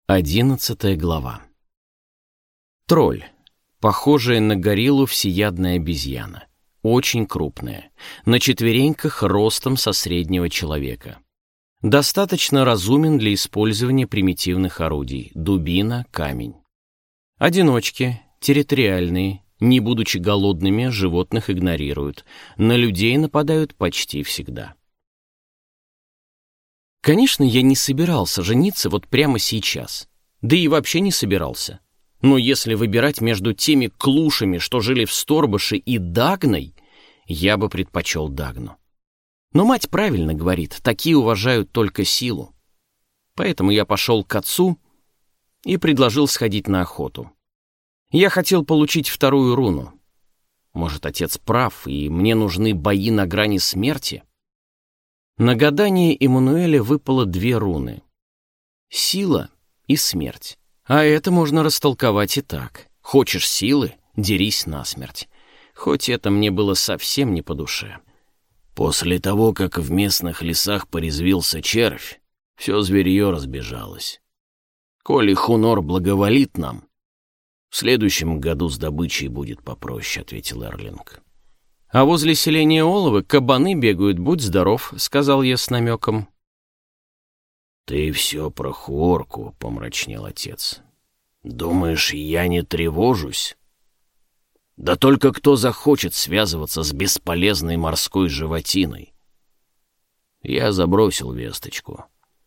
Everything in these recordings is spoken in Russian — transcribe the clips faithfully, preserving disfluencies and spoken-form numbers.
Одиннадцатая глава. Тролль. Похожая на гориллу всеядная обезьяна. Очень крупная. На четвереньках ростом со среднего человека. Достаточно разумен для использования примитивных орудий. Дубина, камень. Одиночки, территориальные. Не будучи голодными, животных игнорируют. На людей нападают почти всегда. Конечно, я не собирался жениться вот прямо сейчас. Да и вообще не собирался. Но если выбирать между теми клушами, что жили в Сторбаше, и Дагной, я бы предпочел Дагну. Но мать правильно говорит, такие уважают только силу. Поэтому я пошел к отцу и предложил сходить на охоту. Я хотел получить вторую руну. Может, отец прав, и мне нужны бои на грани смерти? На гадание Эммануэля выпало две руны. Сила и смерть. А это можно растолковать и так. Хочешь силы — дерись насмерть. Хоть это мне было совсем не по душе. После того, как в местных лесах порезвился червь, все зверье разбежалось. Коли Хунор благоволит нам, в следующем году с добычей будет попроще, — ответил Эрлинг. «А возле селения Оловы кабаны бегают, будь здоров», — сказал я с намеком. «Ты все про Хуорку», — помрачнел отец. «Думаешь, я не тревожусь? Да только кто захочет связываться с бесполезной морской животиной?» Я забросил весточку.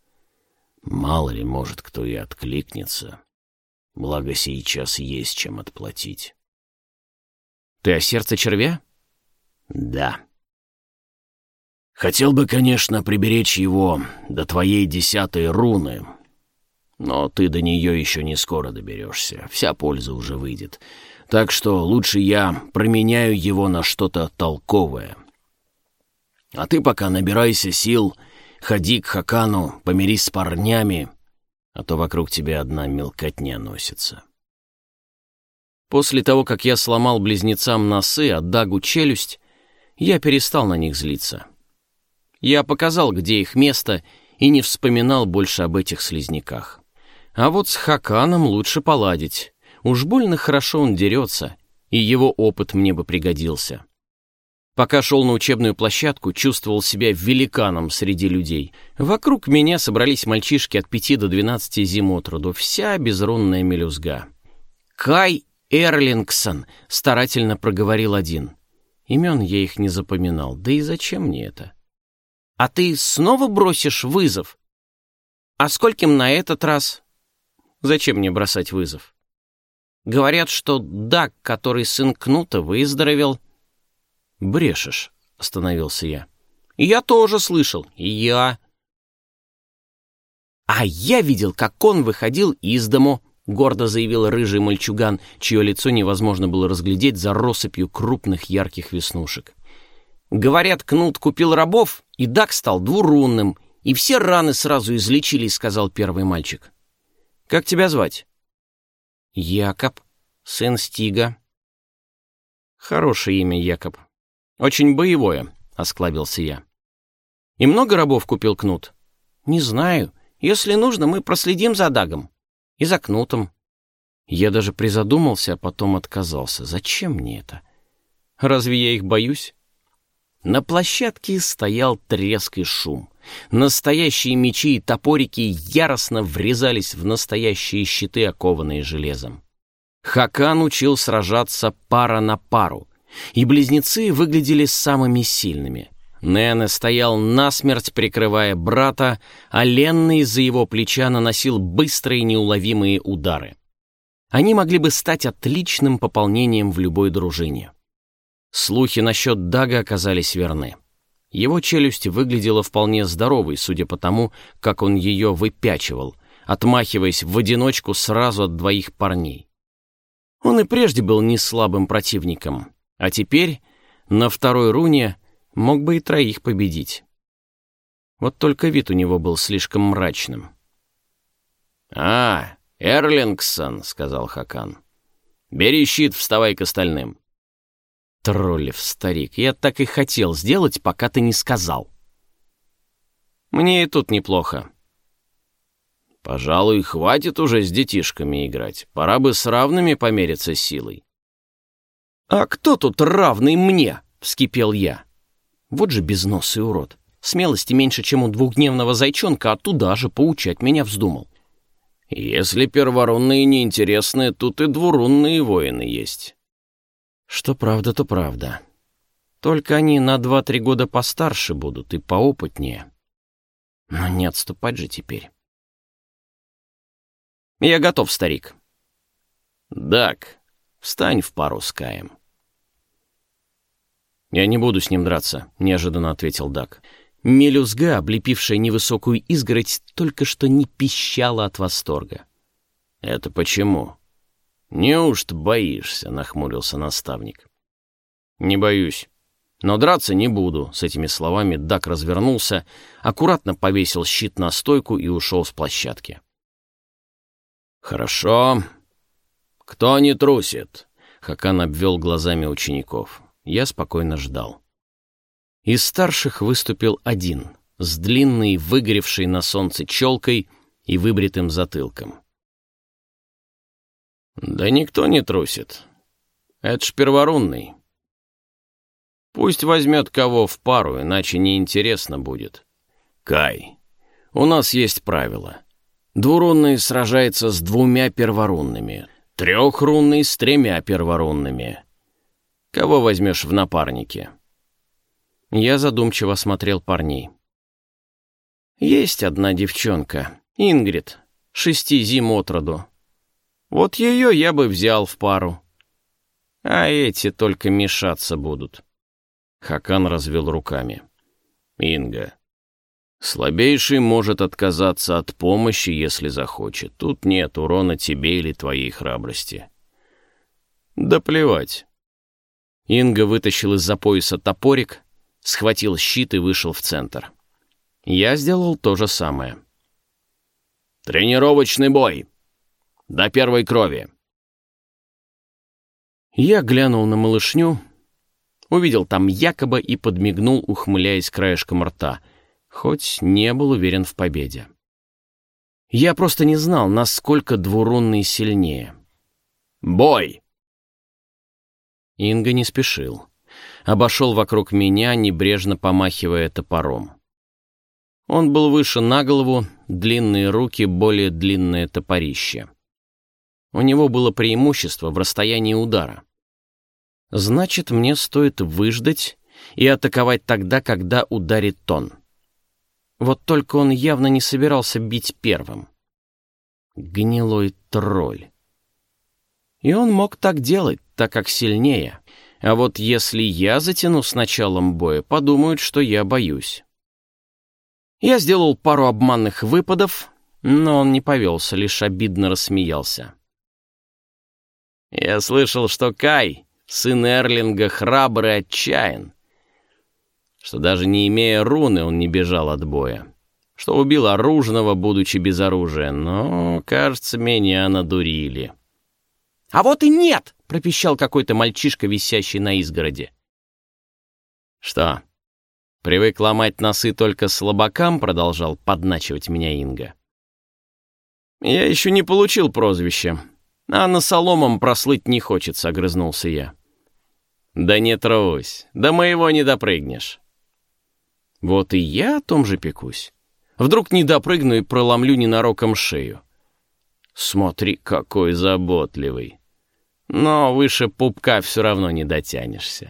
Мало ли, может, кто и откликнется. Благо, сейчас есть чем отплатить. «Ты о сердце червя?» «Да. Хотел бы, конечно, приберечь его до твоей десятой руны, но ты до нее еще не скоро доберешься, вся польза уже выйдет, так что лучше я променяю его на что-то толковое. А ты пока набирайся сил, ходи к Хакану, помирись с парнями, а то вокруг тебя одна мелкотня носится». После того, как я сломал близнецам носы, а Дагу челюсть, я перестал на них злиться. Я показал, где их место, и не вспоминал больше об этих слизняках. А вот с Хаканом лучше поладить. Уж больно хорошо он дерется, и его опыт мне бы пригодился. Пока шел на учебную площадку, чувствовал себя великаном среди людей. Вокруг меня собрались мальчишки от пяти до двенадцати зим от роду, вся безрунная мелюзга. «Кай Эрлингсон», — старательно проговорил один. Имен я их не запоминал, да и зачем мне это? «А ты снова бросишь вызов? А скольким на этот раз?» «Зачем мне бросать вызов?» «Говорят, что Даг, который сын Кнута, выздоровел». «Брешешь», — остановился я. «Я тоже слышал, и я». «А я видел, как он выходил из дому», — гордо заявил рыжий мальчуган, чье лицо невозможно было разглядеть за россыпью крупных ярких веснушек. «Говорят, Кнут купил рабов, и Даг стал двурунным, и все раны сразу излечились», — сказал первый мальчик. «Как тебя звать?» «Якоб, сын Стига». «Хорошее имя, Якоб. Очень боевое», — осклабился я. «И много рабов купил Кнут?» «Не знаю. Если нужно, мы проследим за Дагом. И за Кнутом». Я даже призадумался, а потом отказался. Зачем мне это? Разве я их боюсь? На площадке стоял треск и шум. Настоящие мечи и топорики яростно врезались в настоящие щиты, окованные железом. Хакан учил сражаться пара на пару, и близнецы выглядели самыми сильными. Нене стоял насмерть, прикрывая брата, а Ленный из-за его плеча наносил быстрые неуловимые удары. Они могли бы стать отличным пополнением в любой дружине. Слухи насчет Дага оказались верны. Его челюсть выглядела вполне здоровой, судя по тому, как он ее выпячивал, отмахиваясь в одиночку сразу от двоих парней. Он и прежде был не слабым противником, а теперь на второй руне мог бы и троих победить. Вот только вид у него был слишком мрачным. «А, Эрлингсон», — сказал Хакан. «Бери щит, вставай к остальным». «Троллев, старик, я так и хотел сделать, пока ты не сказал». «Мне и тут неплохо». Пожалуй, хватит уже с детишками играть. Пора бы с равными помериться силой. «А кто тут равный мне?» — вскипел я. Вот же безносый урод. Смелости меньше, чем у двухдневного зайчонка, а туда же поучать меня вздумал. Если перворунные неинтересны, тут и двурунные воины есть. Что правда, то правда. Только они на два-три года постарше будут и поопытнее. Но не отступать же теперь. Я готов, старик. Дак, встань в пару с Каем. Я не буду с ним драться, неожиданно ответил Дак. Мелюзга, облепившая невысокую изгородь, только что не пищала от восторга. «Это почему?» «Неужто боишься?» — нахмурился наставник. «Не боюсь. Но драться не буду». С этими словами Дак развернулся, аккуратно повесил щит на стойку и ушел с площадки. «Хорошо. Кто не трусит?» Хакан обвел глазами учеников. Я спокойно ждал. Из старших выступил один, с длинной, выгоревшей на солнце челкой и выбритым затылком. «Да никто не трусит. Это ж перворунный. Пусть возьмет кого в пару, иначе неинтересно будет. Кай, у нас есть правило. Двурунный сражается с двумя перворунными, трехрунный с тремя перворунными. Кого возьмешь в напарники?» Я задумчиво смотрел парней. Есть одна девчонка, Ингрид, шести зим от роду. Вот ее я бы взял в пару. А эти только мешаться будут. Хакан развел руками. «Инга, слабейший может отказаться от помощи, если захочет. Тут нет урона тебе или твоей храбрости». «Да плевать». Инга вытащил из-за пояса топорик, схватил щит и вышел в центр. Я сделал то же самое. «Тренировочный бой! До первой крови!» Я глянул на малышню, увидел там Якоба и подмигнул, ухмыляясь краешком рта, хоть не был уверен в победе. Я просто не знал, насколько двурунный сильнее. «Бой!» Инга не спешил. Обошел вокруг меня, небрежно помахивая топором. Он был выше на голову, длинные руки, более длинное топорище. У него было преимущество в расстоянии удара. Значит, мне стоит выждать и атаковать тогда, когда ударит он. Вот только он явно не собирался бить первым. Гнилой тролль. И он мог так делать, так как сильнее. А вот если я затяну с началом боя, подумают, что я боюсь. Я сделал пару обманных выпадов, но он не повелся, лишь обидно рассмеялся. «Я слышал, что Кай, сын Эрлинга, храбр и отчаян, что даже не имея руны он не бежал от боя, что убил оружного, будучи без оружия, но, кажется, меня надурили». «А вот и нет!» — пропищал какой-то мальчишка, висящий на изгороди. «Что, привык ломать носы только слабакам?» — продолжал подначивать меня Инга. «Я еще не получил прозвище, а на соломом прослыть не хочется», — огрызнулся я. «Да не трусь, до моего не допрыгнешь». Вот и я о том же пекусь. Вдруг не допрыгну и проломлю ненароком шею. Смотри, какой заботливый. Но выше пупка все равно не дотянешься.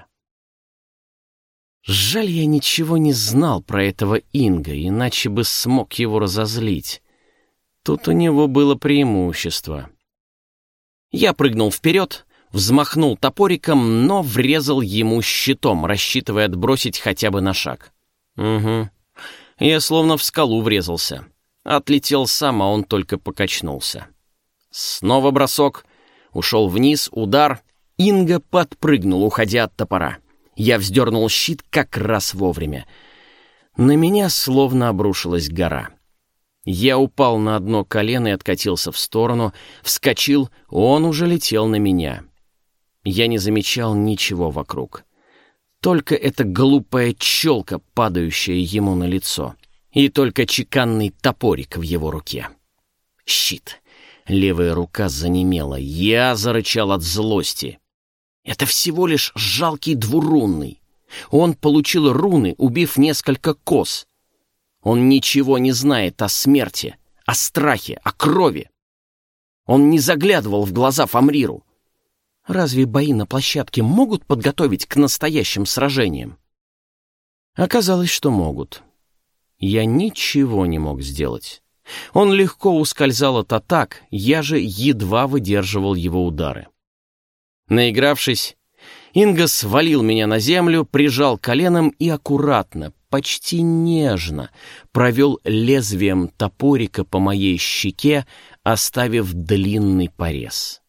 Жаль, я ничего не знал про этого Инга, иначе бы смог его разозлить. Тут у него было преимущество. Я прыгнул вперед, взмахнул топориком, но врезал ему щитом, рассчитывая отбросить хотя бы на шаг. Угу. Я словно в скалу врезался. Отлетел сам, а он только покачнулся. Снова бросок. Ушел вниз, удар. Инга подпрыгнул, уходя от топора. Я вздернул щит как раз вовремя. На меня словно обрушилась гора. Я упал на одно колено и откатился в сторону. Вскочил, он уже летел на меня. Я не замечал ничего вокруг. Только эта глупая челка, падающая ему на лицо. И только чеканный топорик в его руке. Щит. Левая рука занемела. Я зарычал от злости. Это всего лишь жалкий двурунный. Он получил руны, убив несколько коз. Он ничего не знает о смерти, о страхе, о крови. Он не заглядывал в глаза Фамриру. Разве бои на площадке могут подготовить к настоящим сражениям? Оказалось, что могут. Я ничего не мог сделать. Он легко ускользал от атак, я же едва выдерживал его удары. Наигравшись, Инга свалил меня на землю, прижал коленом и аккуратно, почти нежно провел лезвием топорика по моей щеке, оставив длинный порез.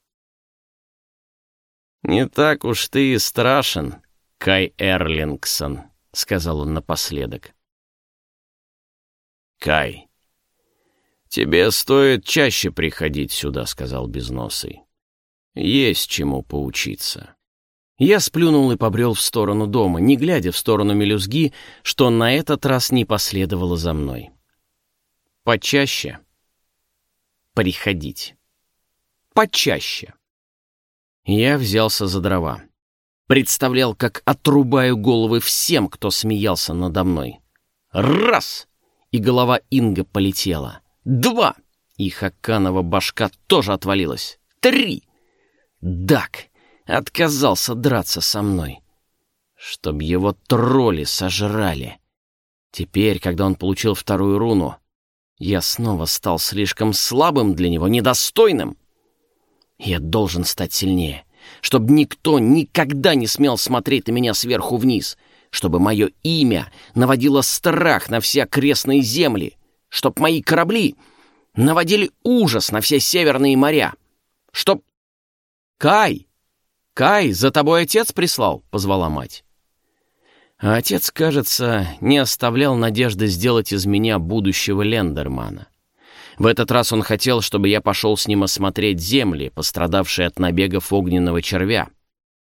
«Не так уж ты и страшен, Кай Эрлингсон», — сказал он напоследок. «Кай, тебе стоит чаще приходить сюда», — сказал Безносый. «Есть чему поучиться». Я сплюнул и побрел в сторону дома, не глядя в сторону мелюзги, что на этот раз не последовало за мной. Почаще приходить. Почаще. Я взялся за дрова. Представлял, как отрубаю головы всем, кто смеялся надо мной. Раз! И голова Инга полетела. Два! И Хаканова башка тоже отвалилась. Три! Дак отказался драться со мной. Чтоб его тролли сожрали. Теперь, когда он получил вторую руну, я снова стал слишком слабым для него, недостойным. Я должен стать сильнее, чтобы никто никогда не смел смотреть на меня сверху вниз, чтобы мое имя наводило страх на все окрестные земли, чтобы мои корабли наводили ужас на все северные моря, чтоб... Кай! Кай, за тобой отец прислал, — позвала мать. А отец, кажется, не оставлял надежды сделать из меня будущего Лендермана. В этот раз он хотел, чтобы я пошел с ним осмотреть земли, пострадавшие от набегов огненного червя.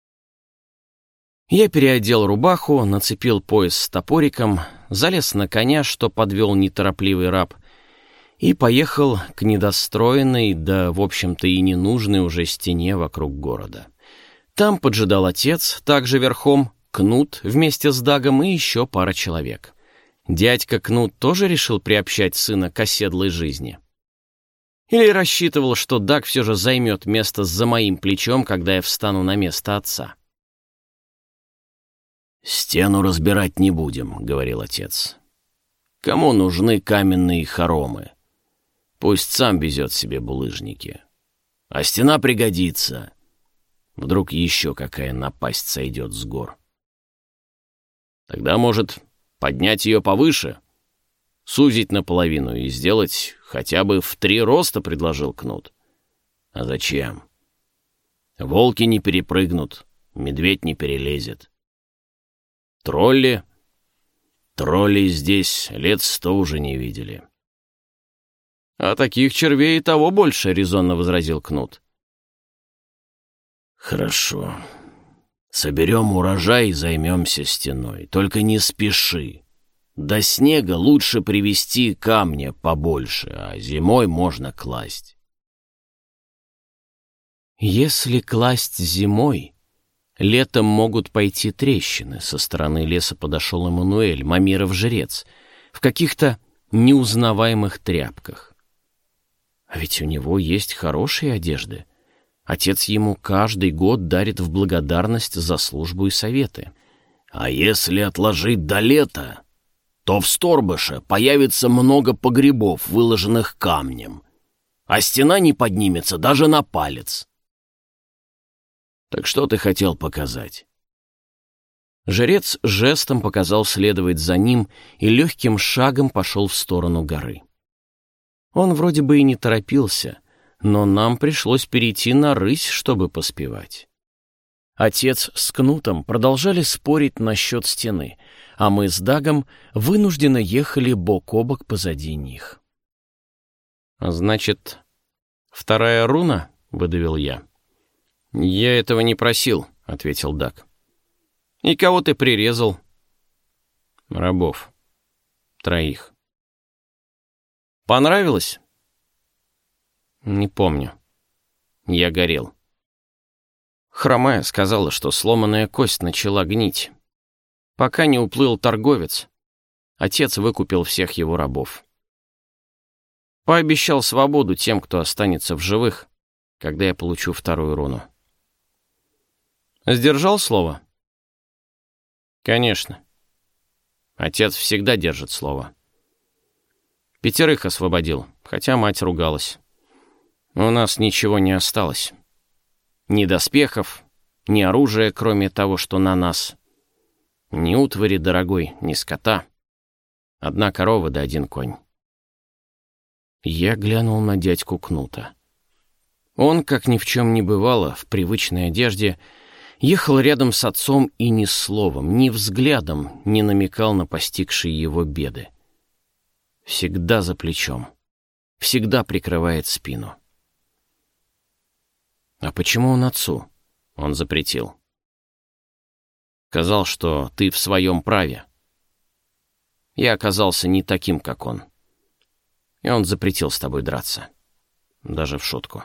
Я переодел рубаху, нацепил пояс с топориком, залез на коня, что подвел неторопливый раб, и поехал к недостроенной, да, в общем-то, и ненужной уже стене вокруг города. Там поджидал отец, также верхом, Кнут вместе с Дагом и еще пара человек. Дядька Кнут тоже решил приобщать сына к оседлой жизни. Или рассчитывал, что Даг все же займет место за моим плечом, когда я встану на место отца. «Стену разбирать не будем», — говорил отец. «Кому нужны каменные хоромы? Пусть сам везет себе булыжники. А стена пригодится. Вдруг еще какая напасть сойдет с гор. Тогда, может, поднять ее повыше, сузить наполовину и сделать хотя бы в три роста», — предложил Кнут. «А зачем? Волки не перепрыгнут, медведь не перелезет. Тролли? Тролли здесь лет сто уже не видели». «А таких червей и того больше», — резонно возразил Кнут. «Хорошо. Соберем урожай и займемся стеной. Только не спеши. До снега лучше привезти камня побольше, а зимой можно класть». «Если класть зимой, летом могут пойти трещины», — со стороны леса подошел Эммануэль, Мамиров жрец, в каких-то неузнаваемых тряпках. А ведь у него есть хорошие одежды. Отец ему каждый год дарит в благодарность за службу и советы. «А если отложить до лета, то в Сторбыше появится много погребов, выложенных камнем, а стена не поднимется даже на палец». «Так что ты хотел показать?» Жрец жестом показал следовать за ним и легким шагом пошел в сторону горы. Он вроде бы и не торопился, но нам пришлось перейти на рысь, чтобы поспевать. Отец с Кнутом продолжали спорить насчет стены, а мы с Дагом вынужденно ехали бок о бок позади них. «Значит, вторая руна?» — выдавил я. «Я этого не просил», — ответил Даг. «И кого ты прирезал?» «Рабов. Троих». «Понравилось?» Не помню. Я горел. Хромая сказала, что сломанная кость начала гнить. Пока не уплыл торговец, отец выкупил всех его рабов. Пообещал свободу тем, кто останется в живых, когда я получу вторую руну. Сдержал слово? Конечно. Отец всегда держит слово. Пятерых освободил, хотя мать ругалась. У нас ничего не осталось. Ни доспехов, ни оружия, кроме того, что на нас. Ни утвари дорогой, ни скота. Одна корова да один конь. Я глянул на дядьку Кнута. Он, как ни в чем не бывало, в привычной одежде, ехал рядом с отцом и ни словом, ни взглядом не намекал на постигшие его беды. Всегда за плечом, всегда прикрывает спину. А почему он отцу? Он запретил. Сказал, что ты в своем праве. Я оказался не таким, как он. И он запретил с тобой драться. Даже в шутку.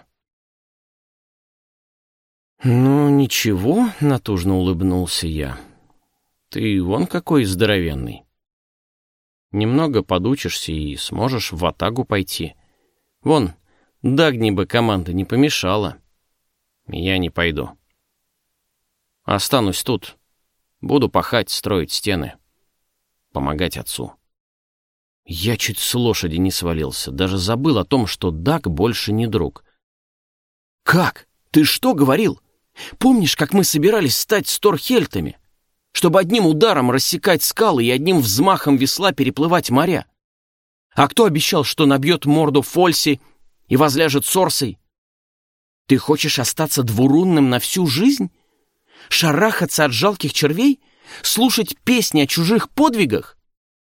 «Ну, ничего», — натужно улыбнулся я. «Ты вон какой здоровенный. Немного подучишься и сможешь в атаку пойти. Вон, Дагни бы команда не помешала. Я не пойду. Останусь тут. Буду пахать, строить стены. Помогать отцу». Я чуть с лошади не свалился, даже забыл о том, что Даг больше не друг. «Как? Ты что говорил? Помнишь, как мы собирались стать сторхельтами, чтобы одним ударом рассекать скалы и одним взмахом весла переплывать моря? А кто обещал, что набьет морду Фольси и возляжет Сорсой? Ты хочешь остаться двурунным на всю жизнь? Шарахаться от жалких червей? Слушать песни о чужих подвигах?»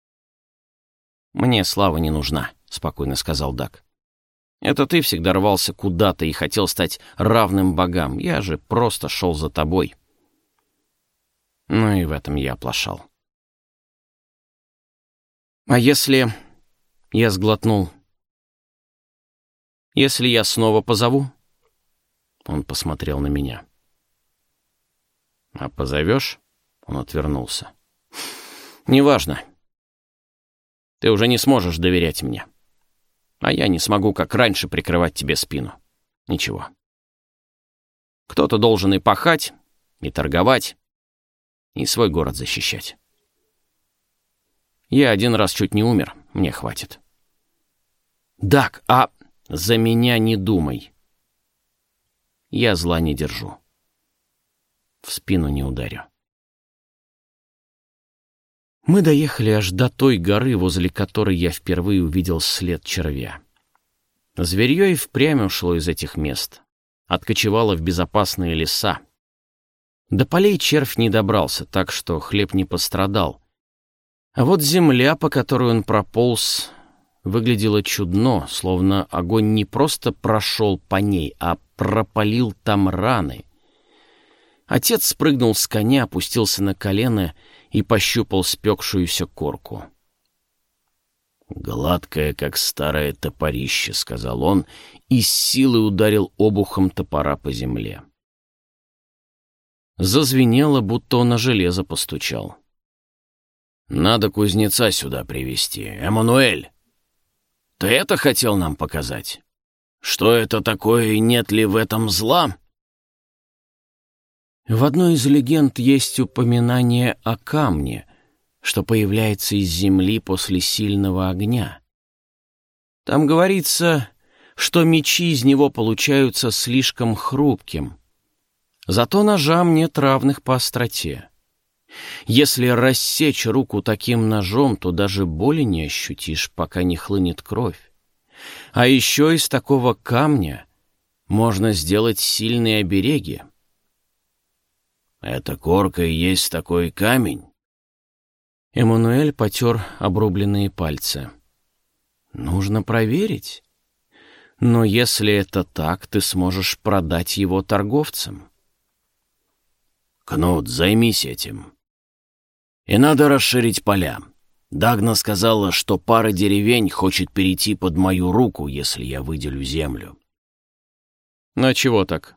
«Мне слава не нужна», — спокойно сказал Даг. «Это ты всегда рвался куда-то и хотел стать равным богам. Я же просто шел за тобой». Ну и в этом я оплошал. «А если...» — я сглотнул. «Если я снова позову?» Он посмотрел на меня. «А позовешь?» — он отвернулся. «Неважно. Ты уже не сможешь доверять мне. А я не смогу, как раньше, прикрывать тебе спину. Ничего. Кто-то должен и пахать, и торговать, и свой город защищать. Я один раз чуть не умер, мне хватит. Даг, а за меня не думай. Я зла не держу. В спину не ударю». Мы доехали аж до той горы, возле которой я впервые увидел след червя. Зверье и впрямь ушло из этих мест, откочевало в безопасные леса. До полей червь не добрался, так что хлеб не пострадал. А вот земля, по которой он прополз, выглядела чудно, словно огонь не просто прошел по ней, а пропалил там раны. Отец спрыгнул с коня, опустился на колено и пощупал спекшуюся корку. «Гладкое, как старое топорище», — сказал он, и с силой ударил обухом топора по земле. Зазвенело, будто он о железо постучал. «Надо кузнеца сюда привести. Эммануэль, ты это хотел нам показать? Что это такое и нет ли в этом зла?» В одной из легенд есть упоминание о камне, что появляется из земли после сильного огня. Там говорится, что мечи из него получаются слишком хрупким. Зато ножам нет равных по остроте. Если рассечь руку таким ножом, то даже боли не ощутишь, пока не хлынет кровь. А еще из такого камня можно сделать сильные обереги. «Эта корка и есть такой камень?» Эммануэль потер обрубленные пальцы. «Нужно проверить. Но если это так, ты сможешь продать его торговцам». «Кнут, займись этим. И надо расширить поля. Дагна сказала, что пара деревень хочет перейти под мою руку, если я выделю землю. Ну а чего так?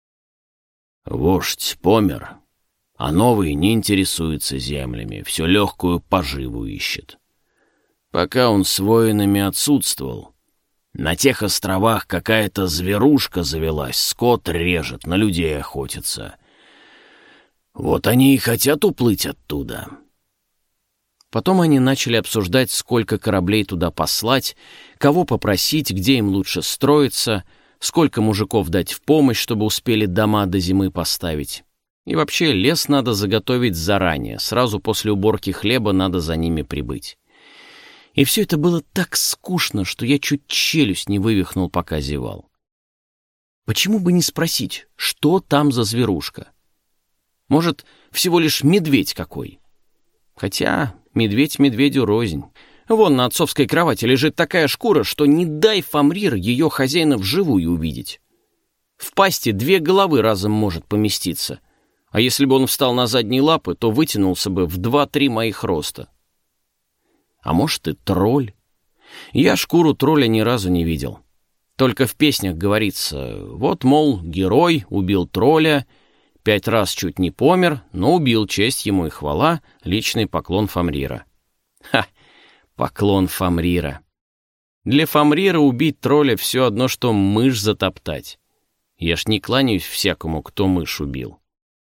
Вождь помер, а новый не интересуется землями, все легкую поживу ищет. Пока он с воинами отсутствовал, на тех островах какая-то зверушка завелась, скот режет, на людей охотится. Вот они и хотят уплыть оттуда. Потом они начали обсуждать, сколько кораблей туда послать, кого попросить, где им лучше строиться, сколько мужиков дать в помощь, чтобы успели дома до зимы поставить. И вообще лес надо заготовить заранее, сразу после уборки хлеба надо за ними прибыть. И все это было так скучно, что я чуть челюсть не вывихнул, пока зевал. Почему бы не спросить, что там за зверушка? Может, всего лишь медведь какой? Хотя медведь медведю рознь. Вон на отцовской кровати лежит такая шкура, что не дай Фамрир ее хозяина вживую увидеть. В пасти две головы разом может поместиться. А если бы он встал на задние лапы, то вытянулся бы в два-три моих роста. А может и тролль. Я шкуру тролля ни разу не видел. Только в песнях говорится: вот, мол, герой убил тролля, пять раз чуть не помер, но убил, честь ему и хвала, личный поклон Фамрира. Ха! Поклон Фамрира. Для Фамрира убить тролля все одно, что мышь затоптать. Я ж не кланяюсь всякому, кто мышь убил.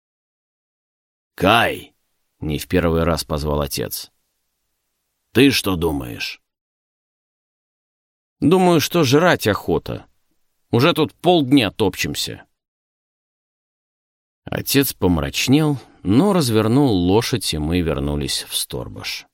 «Кай!» — не в первый раз позвал отец. «Ты что думаешь?» «Думаю, что жрать охота. Уже тут полдня топчемся». Отец помрачнел, но развернул лошадь, и мы вернулись в Сторбаш.